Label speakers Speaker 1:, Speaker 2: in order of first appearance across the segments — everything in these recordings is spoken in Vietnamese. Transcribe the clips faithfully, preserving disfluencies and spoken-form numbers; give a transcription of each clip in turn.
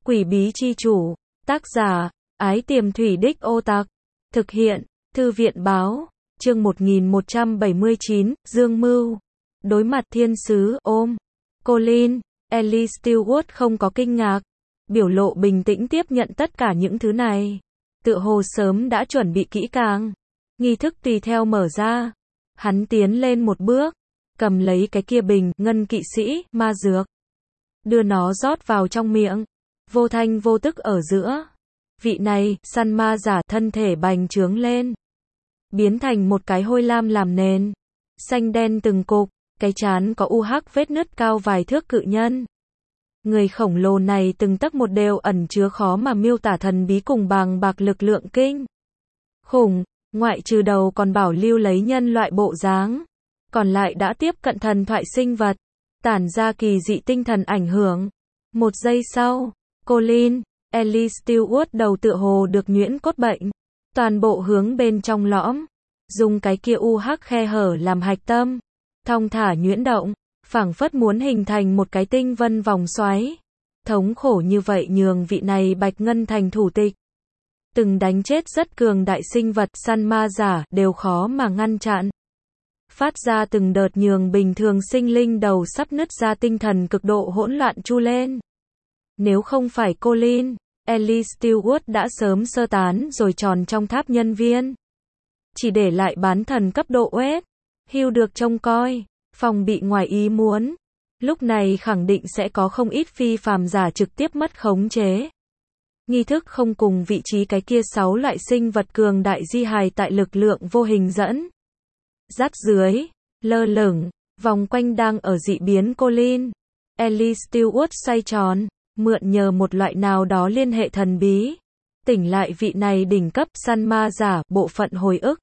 Speaker 1: Quỷ bí chi chủ. Tác giả, Ái Tiềm Thủy Đích Ô Tặc. Thực hiện, Thư viện báo. Chương một nghìn một trăm bảy mươi chín, Dương Mưu. Đối mặt thiên sứ, ôm. Colin, Ellie Stewart không có kinh ngạc. Biểu lộ bình tĩnh tiếp nhận tất cả những thứ này. Tựa hồ sớm đã chuẩn bị kỹ càng. Nghi thức tùy theo mở ra. Hắn tiến lên một bước. Cầm lấy cái kia bình, ngân kỵ sĩ, ma dược. Đưa nó rót vào trong miệng. Vô thanh vô tức ở giữa. Vị này, săn ma giả thân thể bành trướng lên. Biến thành một cái hôi lam làm nền. Xanh đen từng cục, cái trán có u hắc vết nứt cao vài thước cự nhân. Người khổng lồ này từng tấc một đều ẩn chứa khó mà miêu tả thần bí cùng bàng bạc lực lượng kinh khủng, ngoại trừ đầu còn bảo lưu lấy nhân loại bộ dáng. Còn lại đã tiếp cận thần thoại sinh vật, tản ra kỳ dị tinh thần ảnh hưởng. Một giây sau, Colin, Ellie Stewart đầu tựa hồ được nhuyễn cốt bệnh. Toàn bộ hướng bên trong lõm. Dùng cái kia u hắc khe hở làm hạch tâm. Thong thả nhuyễn động. Phảng phất muốn hình thành một cái tinh vân vòng xoáy. Thống khổ như vậy nhường vị này Bạch Ngân thành thủ tịch. Từng đánh chết rất cường đại sinh vật săn ma giả đều khó mà ngăn chặn. Phát ra từng đợt nhường bình thường sinh linh đầu sắp nứt ra tinh thần cực độ hỗn loạn chu lên. Nếu không phải Colin, Ellie Stewart đã sớm sơ tán rồi tròn trong tháp nhân viên. Chỉ để lại bán thần cấp độ uét. Hưu được trông coi, phòng bị ngoài ý muốn. Lúc này khẳng định sẽ có không ít phi phàm giả trực tiếp mất khống chế. Nghi thức không cùng vị trí cái kia sáu loại sinh vật cường đại di hài tại lực lượng vô hình dẫn. Dắt dưới, lơ lửng, vòng quanh đang ở dị biến Colin. Ellie Stewart xoay tròn, mượn nhờ một loại nào đó liên hệ thần bí. Tỉnh lại vị này đỉnh cấp săn ma giả, bộ phận hồi ức.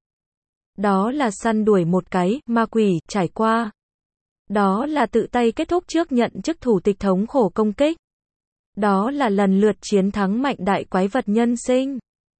Speaker 1: Đó là săn đuổi một cái, ma quỷ, trải qua. Đó là tự tay kết thúc trước nhận chức thủ tịch thống khổ công kích. Đó là lần lượt chiến thắng mạnh đại quái vật nhân sinh.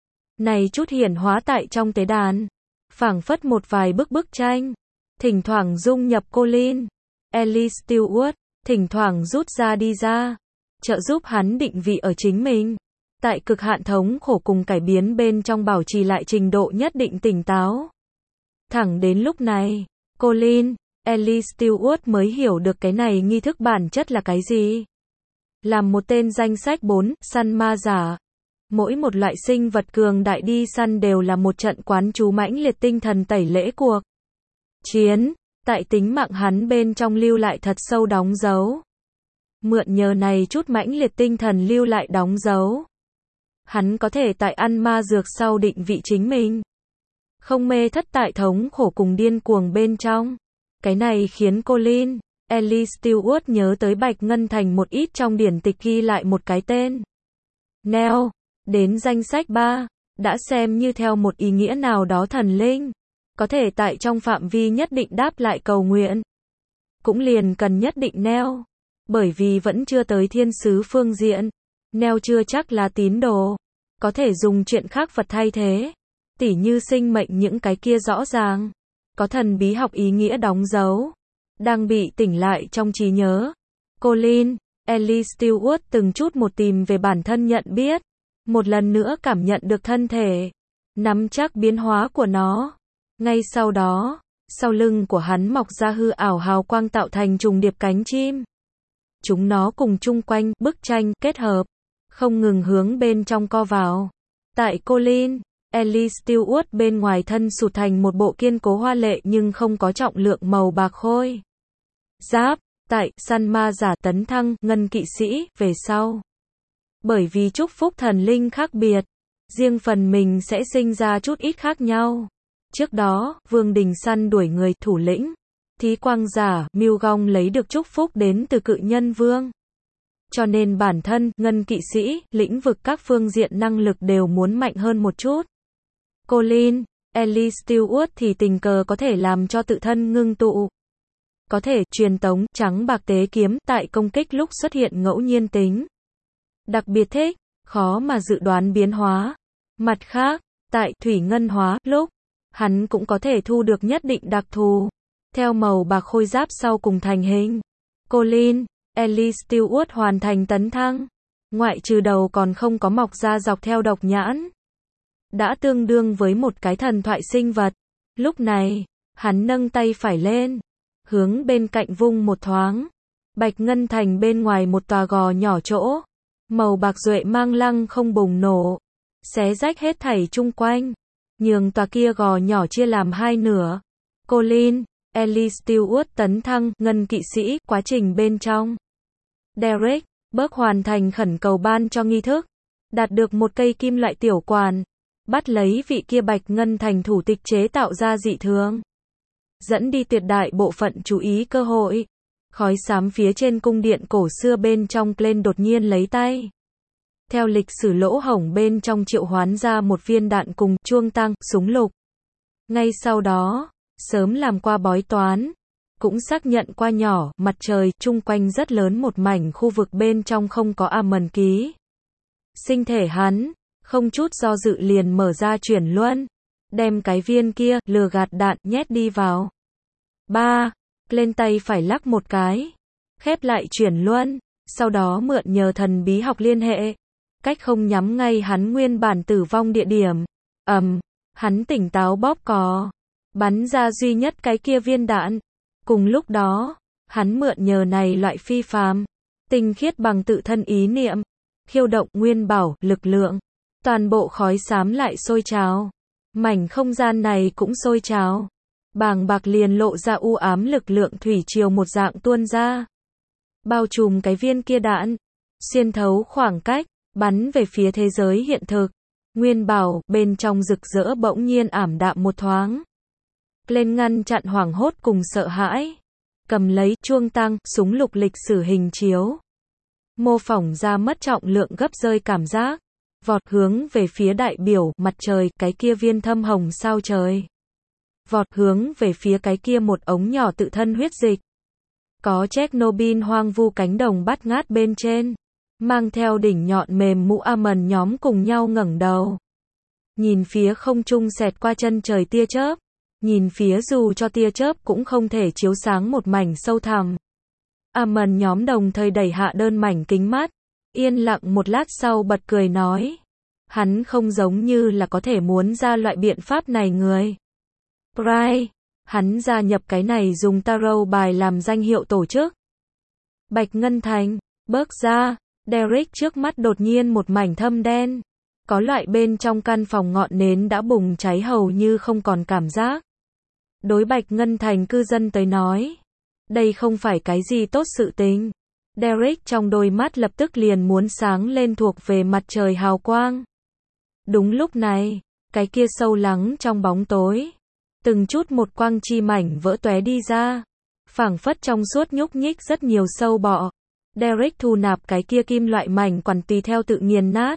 Speaker 1: Này chút hiển hóa tại trong tế đàn. Phảng phất một vài bức bức tranh. Thỉnh thoảng dung nhập Colin, Ellie Stewart, thỉnh thoảng rút ra đi ra. Trợ giúp hắn định vị ở chính mình. Tại cực hạn thống khổ cùng cải biến bên trong bảo trì lại trình độ nhất định tỉnh táo. Thẳng đến lúc này, Colin, Ellie Stewart mới hiểu được cái này nghi thức bản chất là cái gì. Làm một tên danh sách bốn, săn ma giả. Mỗi một loại sinh vật cường đại đi săn đều là một trận quán chú mãnh liệt tinh thần tẩy lễ cuộc chiến, tại tính mạng hắn bên trong lưu lại thật sâu đóng dấu. Mượn nhờ này chút mãnh liệt tinh thần lưu lại đóng dấu. Hắn có thể tại ăn ma dược sau định vị chính mình. Không mê thất tại thống khổ cùng điên cuồng bên trong. Cái này khiến Colin, Ellie Stewart nhớ tới Bạch Ngân thành một ít trong điển tịch ghi lại một cái tên. Neo, đến danh sách ba, đã xem như theo một ý nghĩa nào đó thần linh. Có thể tại trong phạm vi nhất định đáp lại cầu nguyện. Cũng liền cần nhất định Neo. Bởi vì vẫn chưa tới thiên sứ phương diện. Neo chưa chắc là tín đồ. Có thể dùng chuyện khác vật thay thế. Tỉ như sinh mệnh những cái kia rõ ràng. Có thần bí học ý nghĩa đóng dấu. Đang bị tỉnh lại trong trí nhớ. Colin, Ellie Stewart từng chút một tìm về bản thân nhận biết. Một lần nữa cảm nhận được thân thể. Nắm chắc biến hóa của nó. Ngay sau đó, sau lưng của hắn mọc ra hư ảo hào quang tạo thành trùng điệp cánh chim. Chúng nó cùng chung quanh, bức tranh, kết hợp. Không ngừng hướng bên trong co vào. Tại Colin, Ellie Stewart bên ngoài thân sụt thành một bộ kiên cố hoa lệ nhưng không có trọng lượng màu bạc khôi. Giáp, tại, săn ma giả tấn thăng, ngân kỵ sĩ, về sau. Bởi vì chúc phúc thần linh khác biệt. Riêng phần mình sẽ sinh ra chút ít khác nhau. Trước đó, Vương Đình săn đuổi người, thủ lĩnh. Thí quang giả, Mưu Gong lấy được chúc phúc đến từ cự nhân vương. Cho nên bản thân, ngân kỵ sĩ, lĩnh vực các phương diện năng lực đều muốn mạnh hơn một chút. Colin, Ellie Stewart thì tình cờ có thể làm cho tự thân ngưng tụ. Có thể truyền tống, trắng bạc tế kiếm, tại công kích lúc xuất hiện ngẫu nhiên tính. Đặc biệt thích, khó mà dự đoán biến hóa. Mặt khác, tại thủy ngân hóa, lúc, hắn cũng có thể thu được nhất định đặc thù. Theo màu bạc khôi giáp sau cùng thành hình. Colin, Ellie Stewart hoàn thành tấn thăng. ngoại trừ đầu còn không có mọc ra dọc theo độc nhãn. Đã tương đương với một cái thần thoại sinh vật. Lúc này, hắn nâng tay phải lên, hướng bên cạnh vung một thoáng. Bạch ngân thành bên ngoài một tòa gò nhỏ chỗ, màu bạc duệ mang lăng không bùng nổ, xé rách hết thảy chung quanh, nhường tòa kia gò nhỏ chia làm hai nửa. Colin, Ellie Stewart tấn thăng ngân kỵ sĩ, quá trình bên trong. Derek, Burke hoàn thành khẩn cầu ban cho nghi thức, đạt được một cây kim loại tiểu quản, bắt lấy vị kia bạch ngân thành thủ tịch chế tạo ra dị thường, dẫn đi tuyệt đại bộ phận chú ý cơ hội. Khói xám phía trên cung điện cổ xưa bên trong Glenn đột nhiên lấy tay. Theo lịch sử lỗ hổng bên trong triệu hoán ra một viên đạn cùng chuông tăng, súng lục. Ngay sau đó, sớm làm qua bói toán, cũng xác nhận qua nhỏ, mặt trời, chung quanh rất lớn một mảnh khu vực bên trong không có Amon ký. Sinh thể hắn, không chút do dự liền mở ra chuyển luân, đem cái viên kia, lừa gạt đạn, nhét đi vào. ba. Lên tay phải lắc một cái, khép lại chuyển luân, sau đó mượn nhờ thần bí học liên hệ, cách không nhắm ngay hắn nguyên bản tử vong địa điểm. Ầm, um, hắn tỉnh táo bóp cò, bắn ra duy nhất cái kia viên đạn. Cùng lúc đó, hắn mượn nhờ này loại phi phàm, tinh khiết bằng tự thân ý niệm, khiêu động nguyên bảo, lực lượng. Toàn bộ khói xám lại sôi trào. Mảnh không gian này cũng sôi trào. Bàng bạc liền lộ ra u ám lực lượng thủy triều một dạng tuôn ra. Bao trùm cái viên kia đạn, xuyên thấu khoảng cách, bắn về phía thế giới hiện thực. Nguyên bảo, bên trong rực rỡ bỗng nhiên ảm đạm một thoáng. Lên ngăn chặn hoảng hốt cùng sợ hãi. Cầm lấy chuông tăng, súng lục lịch sử hình chiếu. Mô phỏng ra mất trọng lượng gấp rơi cảm giác. Vọt hướng về phía đại biểu, mặt trời, cái kia viên thâm hồng sao trời. Vọt hướng về phía cái kia một ống nhỏ tự thân huyết dịch. Có Chernobyl hoang vu cánh đồng bát ngát bên trên. Mang theo đỉnh nhọn mềm mũ Amon nhóm cùng nhau ngẩng đầu. Nhìn phía không trung xẹt qua chân trời tia chớp. Nhìn phía dù cho tia chớp cũng không thể chiếu sáng một mảnh sâu thẳm. Amon nhóm đồng thời đẩy hạ đơn mảnh kính mắt. Yên lặng một lát sau bật cười nói. Hắn không giống như là có thể muốn ra loại biện pháp này người. Bright, hắn gia nhập cái này dùng tarot bài làm danh hiệu tổ chức. Bạch Ngân Thành, bước ra, Derek trước mắt đột nhiên một mảnh thâm đen. Có loại bên trong căn phòng ngọn nến đã bùng cháy hầu như không còn cảm giác. Đối Bạch Ngân Thành cư dân tới nói, đây không phải cái gì tốt sự tình. Derek trong đôi mắt lập tức liền muốn sáng lên thuộc về mặt trời hào quang. Đúng lúc này, cái kia sâu lắng trong bóng tối. Từng chút một quang chi mảnh vỡ tóe đi ra. Phảng phất trong suốt nhúc nhích rất nhiều sâu bọ. Derek thu nạp cái kia kim loại mảnh quản tùy theo tự nghiền nát.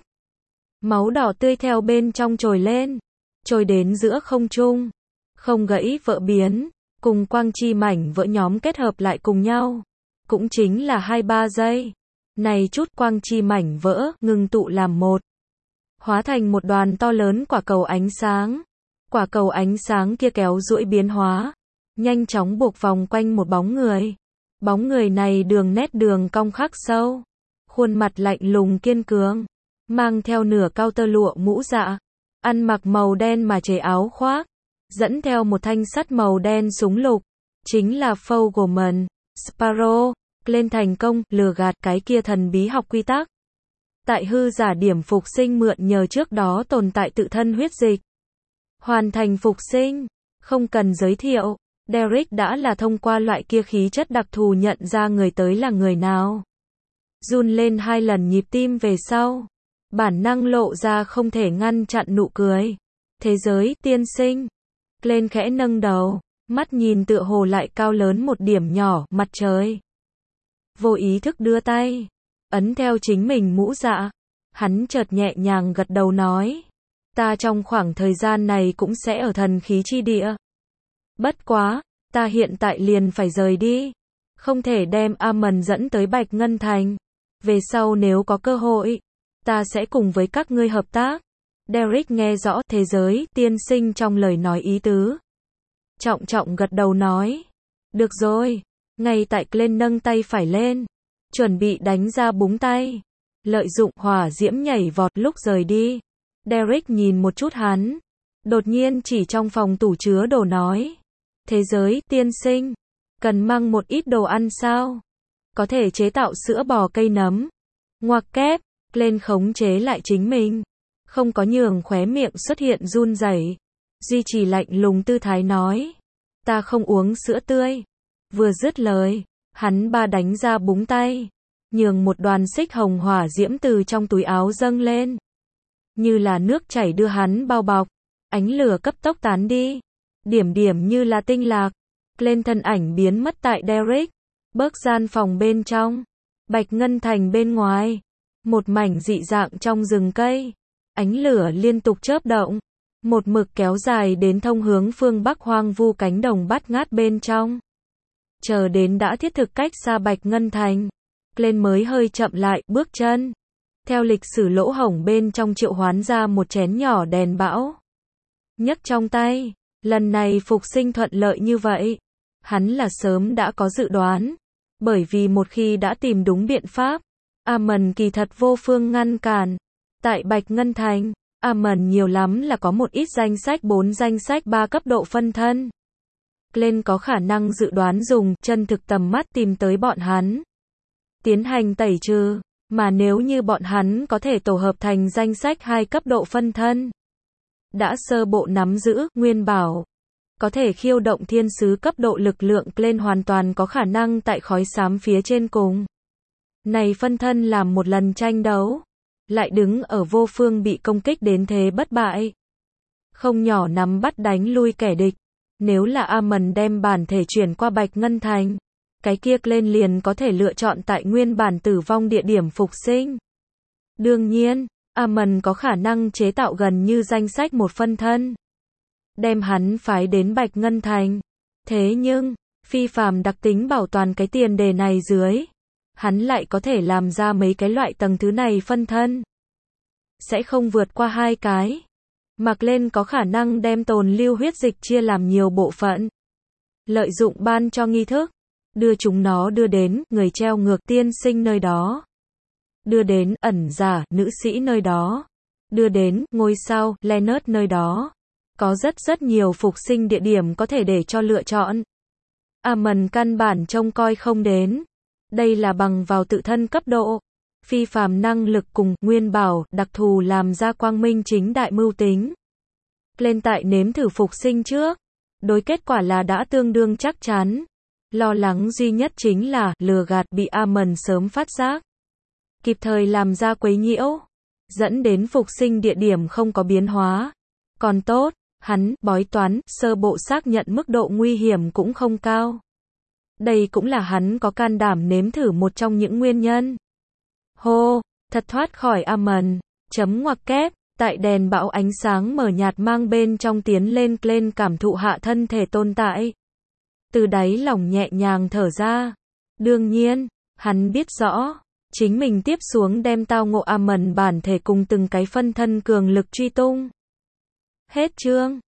Speaker 1: Máu đỏ tươi theo bên trong trồi lên. Trồi đến giữa không trung. Không gãy vỡ biến. Cùng quang chi mảnh vỡ nhóm kết hợp lại cùng nhau. Cũng chính là hai ba giây. Này chút quang chi mảnh vỡ ngừng tụ làm một. Hóa thành một đoàn to lớn quả cầu ánh sáng. Quả cầu ánh sáng kia kéo duỗi biến hóa. Nhanh chóng buộc vòng quanh một bóng người. Bóng người này đường nét đường cong khắc sâu. Khuôn mặt lạnh lùng kiên cường. Mang theo nửa cao tơ lụa mũ dạ. Ăn mặc màu đen mà chế áo khoác. Dẫn theo một thanh sắt màu đen súng lục. Chính là Fogelman, Sparrow. Lên thành công, lừa gạt cái kia thần bí học quy tắc. Tại hư giả điểm phục sinh mượn nhờ trước đó tồn tại tự thân huyết dịch. Hoàn thành phục sinh. Không cần giới thiệu. Derek đã là thông qua loại kia khí chất đặc thù nhận ra người tới là người nào. Run lên hai lần nhịp tim về sau. Bản năng lộ ra không thể ngăn chặn nụ cười. Thế giới, tiên sinh. Lên khẽ nâng đầu. Mắt nhìn tựa hồ lại cao lớn một điểm nhỏ, mặt trời. Vô ý thức đưa tay. Ấn theo chính mình mũ dạ. Hắn chợt nhẹ nhàng gật đầu nói. Ta trong khoảng thời gian này cũng sẽ ở thần khí chi địa. Bất quá, ta hiện tại liền phải rời đi. Không thể đem Amon dẫn tới Bạch Ngân Thành. Về sau nếu có cơ hội, ta sẽ cùng với các ngươi hợp tác. Derek nghe rõ thế giới, tiên sinh trong lời nói ý tứ. Trọng trọng gật đầu nói. Được rồi. Ngay tại Glenn nâng tay phải lên. Chuẩn bị đánh ra búng tay. lợi dụng hỏa diễm nhảy vọt lúc rời đi. Derek nhìn một chút hắn, đột nhiên chỉ trong phòng tủ chứa đồ nói. Thế giới, tiên sinh, cần mang một ít đồ ăn sao? Có thể chế tạo sữa bò cây nấm. Ngoặc kép, lên khống chế lại chính mình. Không có nhường khóe miệng xuất hiện run rẩy. Duy trì lạnh lùng tư thái nói. Ta không uống sữa tươi. Vừa dứt lời, hắn ba đánh ra búng tay. Nhường một đoàn xích hồng hỏa diễm từ trong túi áo dâng lên. Như là nước chảy đưa hắn bao bọc. Ánh lửa cấp tốc tán đi. Điểm điểm như là tinh lạc. Lên thân ảnh biến mất tại Derek. Bước gian phòng bên trong. Bạch Ngân Thành bên ngoài. Một mảnh dị dạng trong rừng cây. Ánh lửa liên tục chớp động. Một mực kéo dài đến thông hướng phương Bắc hoang vu cánh đồng bát ngát bên trong. Chờ đến đã thiết thực cách xa Bạch Ngân Thành. Lên mới hơi chậm lại bước chân. Theo lịch sử lỗ hổng bên trong triệu hoán ra một chén nhỏ đèn bão. Nhấc trong tay. Lần này phục sinh thuận lợi như vậy. Hắn là sớm đã có dự đoán. Bởi vì một khi đã tìm đúng biện pháp. Amon kỳ thật vô phương ngăn cản. Tại Bạch Ngân Thành, Amon nhiều lắm là có một ít danh sách bốn danh sách ba cấp độ phân thân. Lên có khả năng dự đoán dùng chân thực tầm mắt tìm tới bọn hắn. Tiến hành tẩy trừ, mà nếu như bọn hắn có thể tổ hợp thành danh sách hai cấp độ phân thân. Đã sơ bộ nắm giữ, nguyên bảo. Có thể khiêu động thiên sứ cấp độ lực lượng lên hoàn toàn có khả năng tại khói xám phía trên cùng. Này phân thân làm một lần tranh đấu. Lại đứng ở vô phương bị công kích đến thế bất bại. Không nhỏ nắm bắt đánh lui kẻ địch. Nếu là Amon đem bản thể chuyển qua Bạch Ngân Thành. Cái kia lên liền có thể lựa chọn tại nguyên bản tử vong địa điểm phục sinh. Đương nhiên, Amon có khả năng chế tạo gần như danh sách một phân thân. Đem hắn phái đến Bạch Ngân Thành. Thế nhưng, phi phàm đặc tính bảo toàn cái tiền đề này dưới. Hắn lại có thể làm ra mấy cái loại tầng thứ này phân thân. Sẽ không vượt qua hai cái. Mặc lên có khả năng đem tồn lưu huyết dịch chia làm nhiều bộ phận. Lợi dụng ban cho nghi thức. Đưa chúng nó đưa đến người treo ngược tiên sinh nơi đó. Đưa đến ẩn giả nữ sĩ nơi đó. Đưa đến ngôi sao Leonard nơi đó. Có rất rất nhiều phục sinh địa điểm có thể để cho lựa chọn. Amon căn bản trông coi không đến. Đây là bằng vào tự thân cấp độ. Phi phàm năng lực cùng nguyên bảo đặc thù làm ra quang minh chính đại mưu tính. Lên tại nếm thử phục sinh trước. Đối kết quả là đã tương đương chắc chắn. Lo lắng duy nhất chính là lừa gạt bị Amon sớm phát giác. Kịp thời làm ra quấy nhiễu. Dẫn đến phục sinh địa điểm không có biến hóa. Còn tốt, hắn, bói toán, sơ bộ xác nhận mức độ nguy hiểm cũng không cao. Đây cũng là hắn có can đảm nếm thử một trong những nguyên nhân. Hô, thật thoát khỏi Amon, chấm ngoặc kép, tại đèn bão ánh sáng mờ nhạt mang bên trong tiến lên lên cảm thụ hạ thân thể tồn tại. Từ đáy lòng nhẹ nhàng thở ra. Đương nhiên, hắn biết rõ, chính mình tiếp xuống đem tao ngộ Amon bản thể cùng từng cái phân thân cường lực truy tung. Hết chương.